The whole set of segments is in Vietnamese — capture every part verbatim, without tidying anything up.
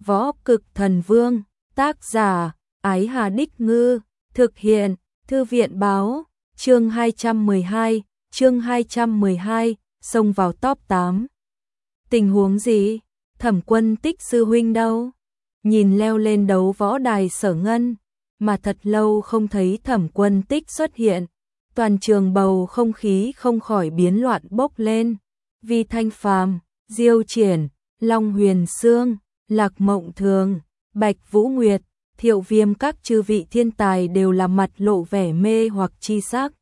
Võ Cực Thần Vương, tác giả, Ái Hà Đích Ngư, thực hiện, Thư viện báo, chương hai trăm mười hai, chương hai trăm mười hai, xông vào top tám. Tình huống gì? Thẩm Quân Tích sư huynh đâu? Nhìn leo lên đấu võ đài Sở Ngân, mà thật lâu không thấy Thẩm Quân Tích xuất hiện, toàn trường bầu không khí không khỏi biến loạn bốc lên. Vi Thanh Phàm, Diêu Triển, Long Huyền Sương, Lạc Mộng Thường, Bạch Vũ Nguyệt, Thiệu Viêm các chư vị thiên tài đều là mặt lộ vẻ mê hoặc chi sắc.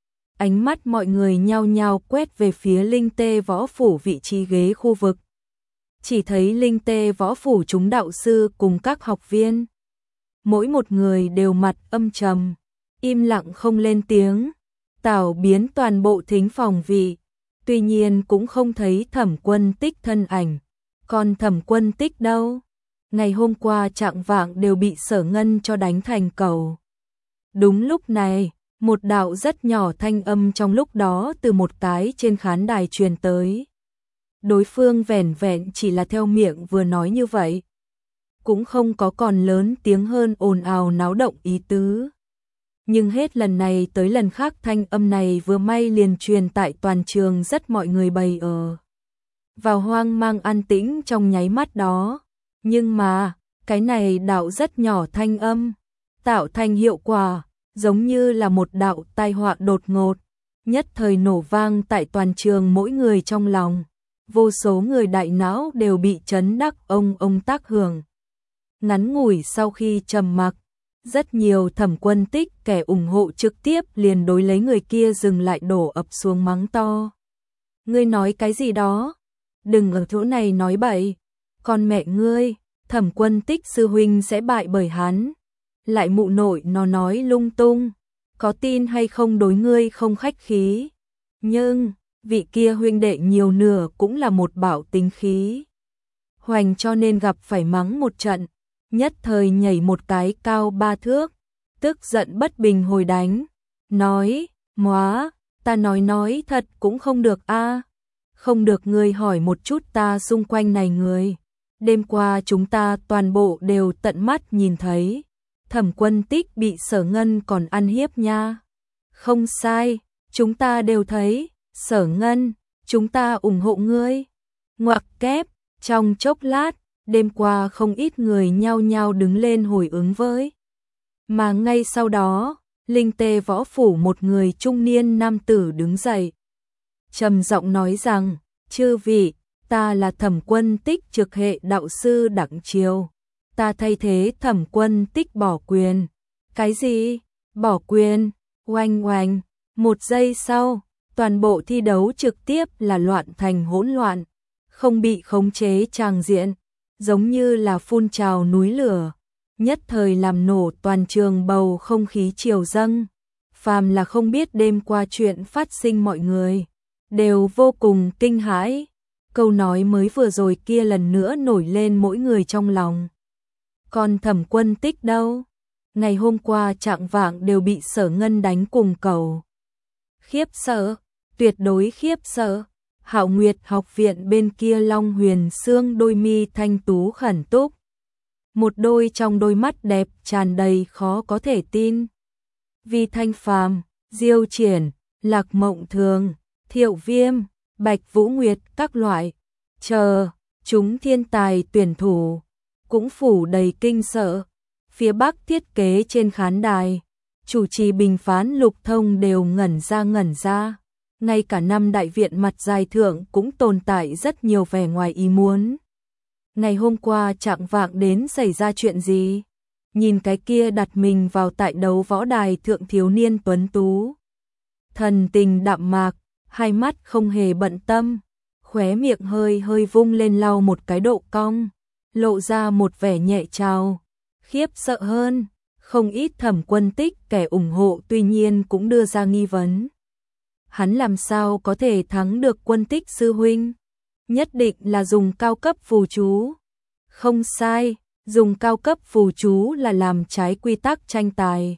Ánh mắt mọi người nhao nhao quét về phía Linh Tê Võ Phủ vị trí ghế khu vực. Chỉ thấy Linh Tê Võ Phủ chúng đạo sư cùng các học viên. Mỗi một người đều mặt âm trầm, im lặng không lên tiếng, tảo biến toàn bộ thính phòng vị. Tuy nhiên cũng không thấy Thẩm Quân Tích thân ảnh. Còn Thẩm Quân Tích đâu? Ngày hôm qua trạng vạng đều bị Sở Ngân cho đánh thành cầu. Đúng lúc này, một đạo rất nhỏ thanh âm trong lúc đó từ một cái trên khán đài truyền tới. Đối phương vẻn vẹn chỉ là theo miệng vừa nói như vậy, cũng không có còn lớn tiếng hơn ồn ào náo động ý tứ. Nhưng hết lần này tới lần khác thanh âm này vừa may liền truyền tại toàn trường, rất mọi người bày ở vào hoang mang an tĩnh trong nháy mắt đó. Nhưng mà, cái này đạo rất nhỏ thanh âm, tạo thành hiệu quả, giống như là một đạo tai họa đột ngột, nhất thời nổ vang tại toàn trường mỗi người trong lòng. Vô số người đại não đều bị chấn đắc ông ông tác hưởng. Ngắn ngủi sau khi trầm mặc, rất nhiều Thẩm Quân Tích kẻ ủng hộ trực tiếp liền đối lấy người kia dừng lại đổ ập xuống mắng to. Ngươi nói cái gì đó? Đừng ở chỗ này nói bậy. Con mẹ ngươi, Thẩm Quân Tích sư huynh sẽ bại bởi hắn. Lại mụ nội nó nói lung tung. Có tin hay không đối ngươi không khách khí. Nhưng, vị kia huynh đệ nhiều nửa cũng là một bảo tính khí. Hoành cho nên gặp phải mắng một trận. Nhất thời nhảy một cái cao ba thước, tức giận bất bình hồi đánh, nói, móa, ta nói nói thật cũng không được a, không được ngươi hỏi một chút ta xung quanh này người, đêm qua chúng ta toàn bộ đều tận mắt nhìn thấy, Thẩm Quân Tích bị Sở Ngân còn ăn hiếp nha, không sai, chúng ta đều thấy, Sở Ngân, chúng ta ủng hộ ngươi, ngoặc kép, trong chốc lát. Đêm qua không ít người nhao nhao đứng lên hồi ứng với. Mà ngay sau đó, Linh Tê Võ Phủ một người trung niên nam tử đứng dậy. Trầm giọng nói rằng, chư vị, ta là Thẩm Quân Tích trực hệ đạo sư đặng triều. Ta thay thế Thẩm Quân Tích bỏ quyền. Cái gì? Bỏ quyền? Oanh oanh. Một giây sau, toàn bộ thi đấu trực tiếp là loạn thành hỗn loạn. Không bị khống chế tràng diện. Giống như là phun trào núi lửa, nhất thời làm nổ toàn trường bầu không khí triều dâng. Phàm là không biết đêm qua chuyện phát sinh mọi người đều vô cùng kinh hãi. Câu nói mới vừa rồi kia lần nữa nổi lên mỗi người trong lòng. Còn Thẩm Quân Tích đâu? Ngày hôm qua trạng vạng đều bị Sở Ngân đánh cùng cầu. Khiếp sợ, tuyệt đối khiếp sợ. Hạo Nguyệt học viện bên kia Long Huyền Sương đôi mi thanh tú khẩn túc. Một đôi trong đôi mắt đẹp tràn đầy khó có thể tin. Vi Thanh Phàm, Diêu Triển, Lạc Mộng Thường, Thiệu Viêm, Bạch Vũ Nguyệt các loại. Chờ, chúng thiên tài tuyển thủ, cũng phủ đầy kinh sợ. Phía Bắc thiết kế trên khán đài, chủ trì bình phán Lục Thông đều ngẩn ra ngẩn ra. Ngay cả năm đại viện mặt dài thượng cũng tồn tại rất nhiều vẻ ngoài ý muốn. Ngày hôm qua trạng vạng đến xảy ra chuyện gì? Nhìn cái kia đặt mình vào tại đấu võ đài thượng thiếu niên tuấn tú. Thần tình đạm mạc, hai mắt không hề bận tâm, khóe miệng hơi hơi vung lên lau một cái độ cong, lộ ra một vẻ nhẹ trào. Khiếp sợ hơn, không ít Thẩm Quân Tích kẻ ủng hộ tuy nhiên cũng đưa ra nghi vấn. Hắn làm sao có thể thắng được Quân Tích sư huynh? Nhất định là dùng cao cấp phù chú. Không sai, dùng cao cấp phù chú là làm trái quy tắc tranh tài.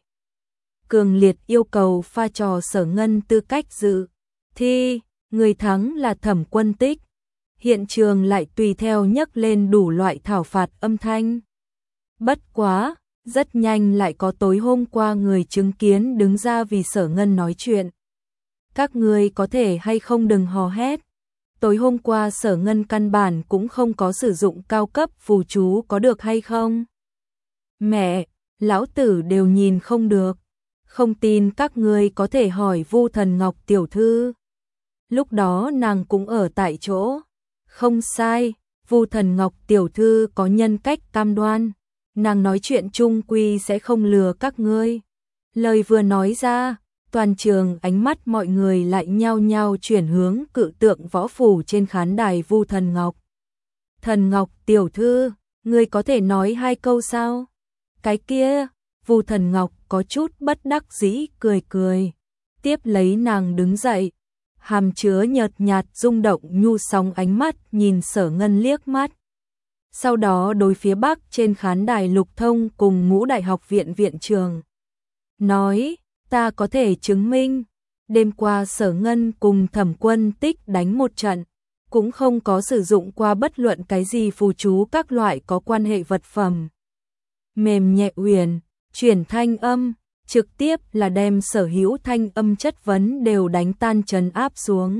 Cường liệt yêu cầu pha trò Sở Ngân tư cách dự thi, người thắng là Thẩm Quân Tích. hiện trường lại tùy theo nhấc lên đủ loại thảo phạt âm thanh. Bất quá, rất nhanh lại có tối hôm qua người chứng kiến đứng ra vì Sở Ngân nói chuyện. Các ngươi có thể hay không đừng hò hét. Tối hôm qua Sở Ngân căn bản cũng không có sử dụng cao cấp phù chú có được hay không? Mẹ, lão tử đều nhìn không được. Không tin các ngươi có thể hỏi Vu Thần Ngọc tiểu thư. Lúc đó nàng cũng ở tại chỗ. Không sai, Vu Thần Ngọc tiểu thư có nhân cách cam đoan. Nàng nói chuyện chung quy sẽ không lừa các ngươi. Lời vừa nói ra, toàn trường ánh mắt mọi người lại nhao nhao chuyển hướng cự tượng võ phủ trên khán đài Vu Thần Ngọc. Thần Ngọc tiểu thư, ngươi có thể nói hai câu sao? Cái kia, Vu Thần Ngọc có chút bất đắc dĩ cười cười. Tiếp lấy nàng đứng dậy, hàm chứa nhợt nhạt rung động nhu sóng ánh mắt nhìn Sở Ngân liếc mắt. Sau đó đối phía bắc trên khán đài Lục Thông cùng Ngũ Đại học viện viện trường. Nói, ta có thể chứng minh, đêm qua Sở Ngân cùng Thẩm Quân Tích đánh một trận, cũng không có sử dụng qua bất luận cái gì phù chú các loại có quan hệ vật phẩm. Mềm nhẹ uyển, chuyển thanh âm, trực tiếp là đem sở hữu thanh âm chất vấn đều đánh tan trấn áp xuống.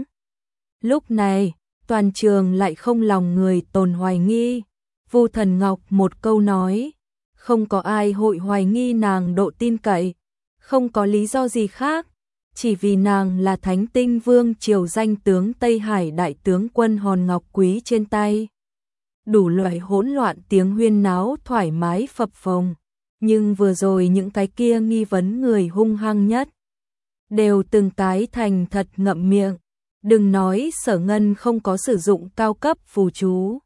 Lúc này, toàn trường lại không lòng người tồn hoài nghi. Vu Thần Ngọc một câu nói, không có ai hội hoài nghi nàng độ tin cậy, không có lý do gì khác, chỉ vì nàng là Thánh Tinh Vương triều danh tướng Tây Hải đại tướng quân hòn ngọc quý trên tay. Đủ loại hỗn loạn tiếng huyên náo thoải mái phập phồng, nhưng vừa rồi những cái kia nghi vấn người hung hăng nhất đều từng cái thành thật ngậm miệng, đừng nói Sở Ngân không có sử dụng cao cấp phù chú.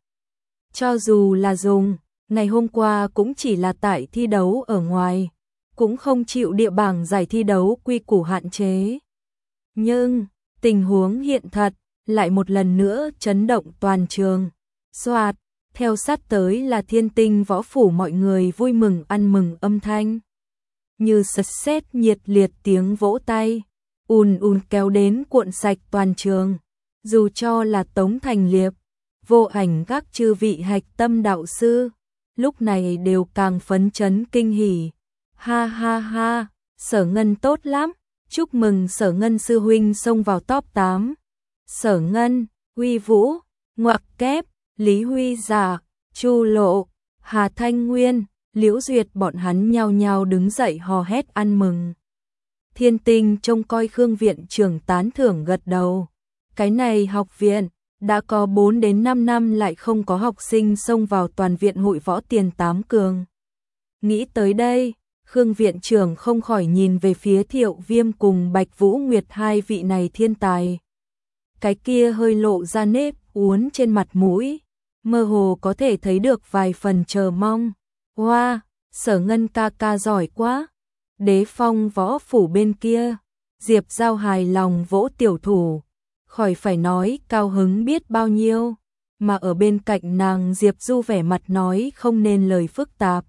Cho dù là dùng, ngày hôm qua cũng chỉ là tại thi đấu ở ngoài, cũng không chịu địa bảng giải thi đấu quy củ hạn chế. Nhưng, tình huống hiện thật, lại một lần nữa chấn động toàn trường. Soạt, theo sát tới là Thiên Tinh võ phủ mọi người vui mừng ăn mừng âm thanh. Như sật sét nhiệt liệt tiếng vỗ tay, ùn ùn kéo đến cuộn sạch toàn trường. Dù cho là Tống Thành Liệp, Vô Ảnh các chư vị hạch tâm đạo sư, lúc này đều càng phấn chấn kinh hỉ. Ha ha ha, Sở Ngân tốt lắm, chúc mừng Sở Ngân sư huynh xông vào top tám. Sở Ngân, Huy Vũ, ngoặc kép, Lý Huy Giả, Chu Lộ, Hà Thanh Nguyên, Liễu Duyệt bọn hắn nhao nhao đứng dậy hò hét ăn mừng. Thiên Tinh trông coi Khương viện trưởng tán thưởng gật đầu. Cái này học viện đã có bốn đến năm năm lại không có học sinh xông vào toàn viện hội võ tiền tám cường. Nghĩ tới đây, Khương viện trưởng không khỏi nhìn về phía Thiệu Viêm cùng Bạch Vũ Nguyệt hai vị này thiên tài. Cái kia hơi lộ ra nếp uốn trên mặt mũi, mơ hồ có thể thấy được vài phần chờ mong. Wow, Sở Ngân ca ca giỏi quá. Đế Phong võ phủ bên kia, Diệp Giao hài lòng vỗ tiểu thủ, khỏi phải nói cao hứng biết bao nhiêu, mà ở bên cạnh nàng Diệp Du vẻ mặt nói không nên lời phức tạp.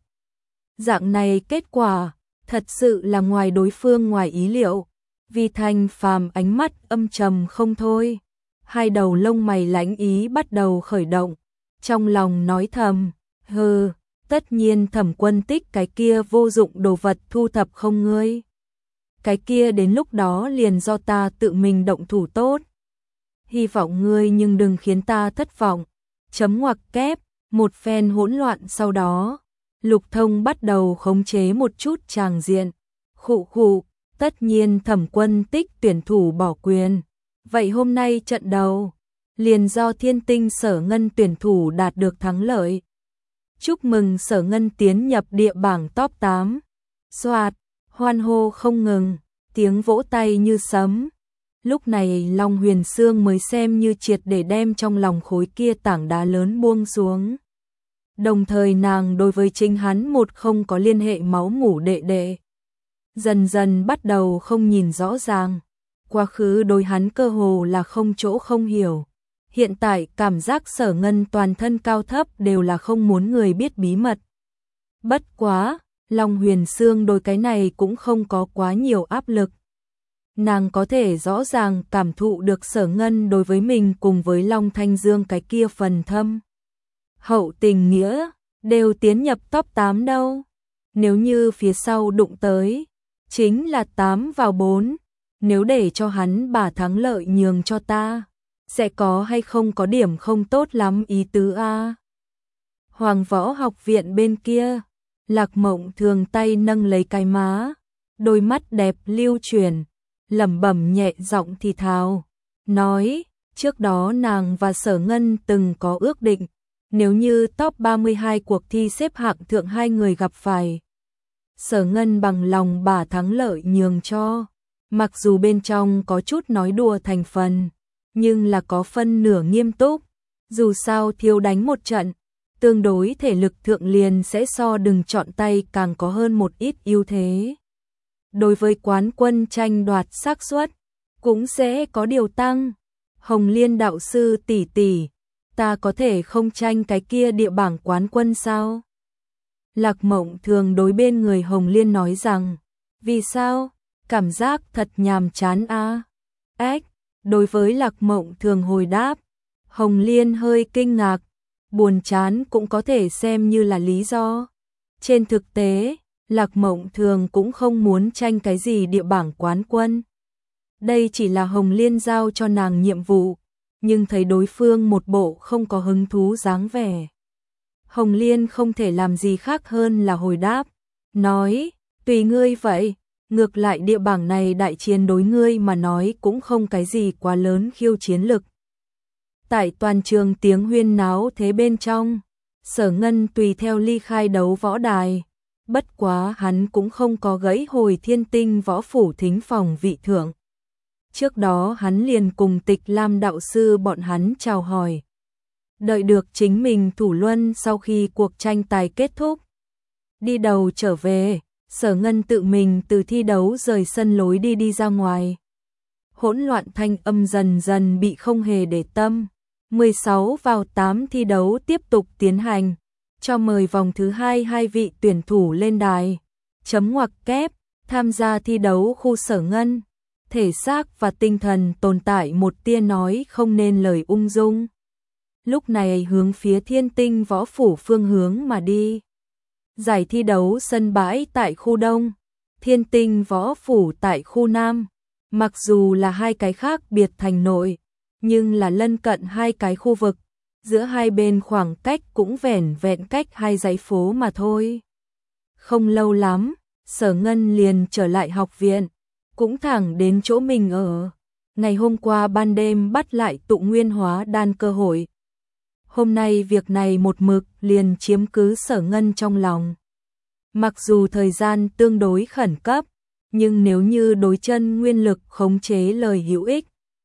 Dạng này kết quả, thật sự là ngoài đối phương ngoài ý liệu, vì Thanh Phàm ánh mắt âm trầm không thôi. Hai đầu lông mày lãnh ý bắt đầu khởi động, trong lòng nói thầm, hừ, tất nhiên Thẩm Quân Tích cái kia vô dụng đồ vật thu thập không ngươi. Cái kia đến lúc đó liền do ta tự mình động thủ tốt. Hy vọng ngươi nhưng đừng khiến ta thất vọng. Chấm ngoặc kép, một phen hỗn loạn sau đó, Lục Thông bắt đầu khống chế một chút tràng diện. Khụ khụ, tất nhiên Thẩm Quân Tích tuyển thủ bỏ quyền. Vậy hôm nay trận đầu, liền do Thiên Tinh Sở Ngân tuyển thủ đạt được thắng lợi. Chúc mừng Sở Ngân tiến nhập địa bảng top tám. Soạt, hoan hô không ngừng, tiếng vỗ tay như sấm. Lúc này Long Huyền Sương mới xem như triệt để đem trong lòng khối kia tảng đá lớn buông xuống. Đồng thời nàng đối với chính hắn một không có liên hệ máu mủ đệ đệ. Dần dần bắt đầu không nhìn rõ ràng. Quá khứ đối hắn cơ hồ là không chỗ không hiểu. Hiện tại cảm giác Sở Ngân toàn thân cao thấp đều là không muốn người biết bí mật. Bất quá, Long Huyền Sương đối cái này cũng không có quá nhiều áp lực. nàng có thể rõ ràng cảm thụ được Sở Ngân đối với mình cùng với Long Thanh Dương cái kia phần thâm hậu tình nghĩa, đều tiến nhập top tám đâu. Nếu như phía sau đụng tới, chính là tám vào bốn, nếu để cho hắn bà thắng lợi nhường cho ta, sẽ có hay không có điểm không tốt lắm ý tứ a. Hoàng Võ Học Viện bên kia, Lạc Mộng Thường tay nâng lấy cái má, đôi mắt đẹp lưu chuyển, lẩm bẩm nhẹ giọng thì thào, nói, trước đó nàng và Sở Ngân từng có ước định, nếu như top ba mươi hai cuộc thi xếp hạng thượng hai người gặp phải, Sở Ngân bằng lòng bà thắng lợi nhường cho, mặc dù bên trong có chút nói đùa thành phần, nhưng là có phân nửa nghiêm túc, dù sao thiếu đánh một trận, tương đối thể lực thượng liền sẽ so đừng chọn tay càng có hơn một ít ưu thế. Đối với quán quân tranh đoạt xác suất cũng sẽ có điều tăng. Hồng Liên đạo sư tỷ tỷ, ta có thể không tranh cái kia địa bảng quán quân sao? Lạc Mộng Thường đối bên người Hồng Liên nói rằng, vì sao? Cảm giác thật nhàm chán a. Ếch, đối với Lạc Mộng Thường hồi đáp, Hồng Liên hơi kinh ngạc, buồn chán cũng có thể xem như là lý do. Trên thực tế, Lạc Mộng Thường cũng không muốn tranh cái gì địa bảng quán quân. Đây chỉ là Hồng Liên giao cho nàng nhiệm vụ, nhưng thấy đối phương một bộ không có hứng thú dáng vẻ. Hồng Liên không thể làm gì khác hơn là hồi đáp, nói, tùy ngươi vậy, ngược lại địa bảng này đại chiến đối ngươi mà nói cũng không cái gì quá lớn khiêu chiến lực. Tại toàn trường tiếng huyên náo thế bên trong, Sở Ngân tùy theo ly khai đấu võ đài, bất quá hắn cũng không có gãy hồi Thiên Tinh võ phủ thính phòng vị thượng. Trước đó hắn liền cùng Tịch Lam đạo sư bọn hắn chào hỏi. Đợi được chính mình thủ luân sau khi cuộc tranh tài kết thúc. Đi đầu trở về, Sở Ngân tự mình từ thi đấu rời sân lối đi đi ra ngoài. Hỗn loạn thanh âm dần dần bị không hề để tâm. mười sáu vào tám thi đấu tiếp tục tiến hành. Cho mời vòng thứ hai hai vị tuyển thủ lên đài. Chấm ngoặc kép, tham gia thi đấu khu Sở Ngân. Thể xác và tinh thần tồn tại một tia nói không nên lời ung dung. Lúc này hướng phía Thiên Tinh võ phủ phương hướng mà đi. Giải thi đấu sân bãi tại khu Đông, Thiên Tinh võ phủ tại khu Nam. Mặc dù là hai cái khác biệt thành nội, nhưng là lân cận hai cái khu vực. Giữa hai bên khoảng cách cũng vẻn vẹn cách hai dãy phố mà thôi. Không lâu lắm, Sở Ngân liền trở lại học viện, cũng thẳng đến chỗ mình ở. Ngày hôm qua ban đêm bắt lại tụ nguyên hóa đan cơ hội. Hôm nay việc này một mực liền chiếm cứ Sở Ngân trong lòng. Mặc dù thời gian tương đối khẩn cấp, nhưng nếu như đối chân nguyên lực khống chế lời hữu ích,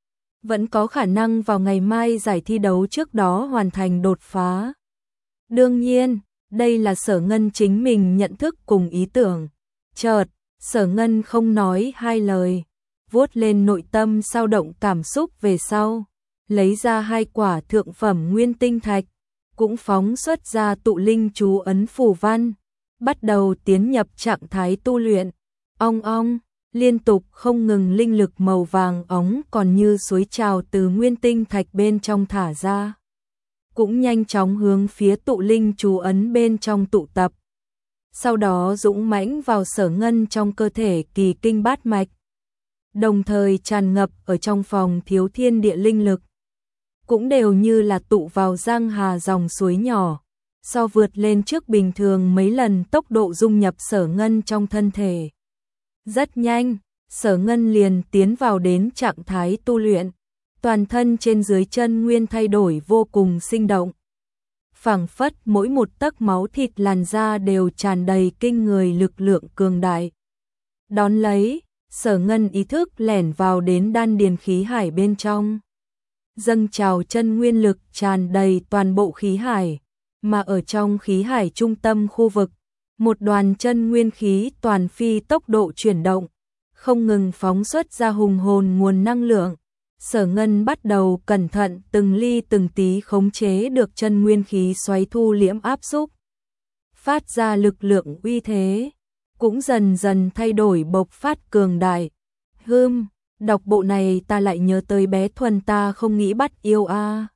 vẫn có khả năng vào ngày mai giải thi đấu trước đó hoàn thành đột phá. Đương nhiên, đây là Sở Ngân chính mình nhận thức cùng ý tưởng. Chợt, Sở Ngân không nói hai lời, vuốt lên nội tâm sao động cảm xúc về sau, lấy ra hai quả thượng phẩm nguyên tinh thạch, cũng phóng xuất ra tụ linh chú ấn phù văn, bắt đầu tiến nhập trạng thái tu luyện. Ong ong, liên tục không ngừng linh lực màu vàng óng còn như suối trào từ nguyên tinh thạch bên trong thả ra, cũng nhanh chóng hướng phía tụ linh chú ấn bên trong tụ tập. Sau đó dũng mãnh vào Sở Ngân trong cơ thể kỳ kinh bát mạch, đồng thời tràn ngập ở trong phòng thiếu thiên địa linh lực, cũng đều như là tụ vào giang hà dòng suối nhỏ, so vượt lên trước bình thường mấy lần tốc độ dung nhập Sở Ngân trong thân thể. Rất nhanh, Sở Ngân liền tiến vào đến trạng thái tu luyện, toàn thân trên dưới chân nguyên thay đổi vô cùng sinh động. Phảng phất mỗi một tấc máu thịt làn da đều tràn đầy kinh người lực lượng cường đại. Đón lấy, Sở Ngân ý thức lẻn vào đến đan điền khí hải bên trong. Dâng trào chân nguyên lực tràn đầy toàn bộ khí hải, mà ở trong khí hải trung tâm khu vực, một đoàn chân nguyên khí toàn phi tốc độ chuyển động, không ngừng phóng xuất ra hùng hồn nguồn năng lượng. Sở Ngân bắt đầu cẩn thận từng ly từng tí khống chế được chân nguyên khí xoáy thu liễm áp xúc, phát ra lực lượng uy thế, cũng dần dần thay đổi bộc phát cường đại. Hưm, Đọc bộ này ta lại nhớ tới bé Thuần ta không nghĩ bắt yêu a.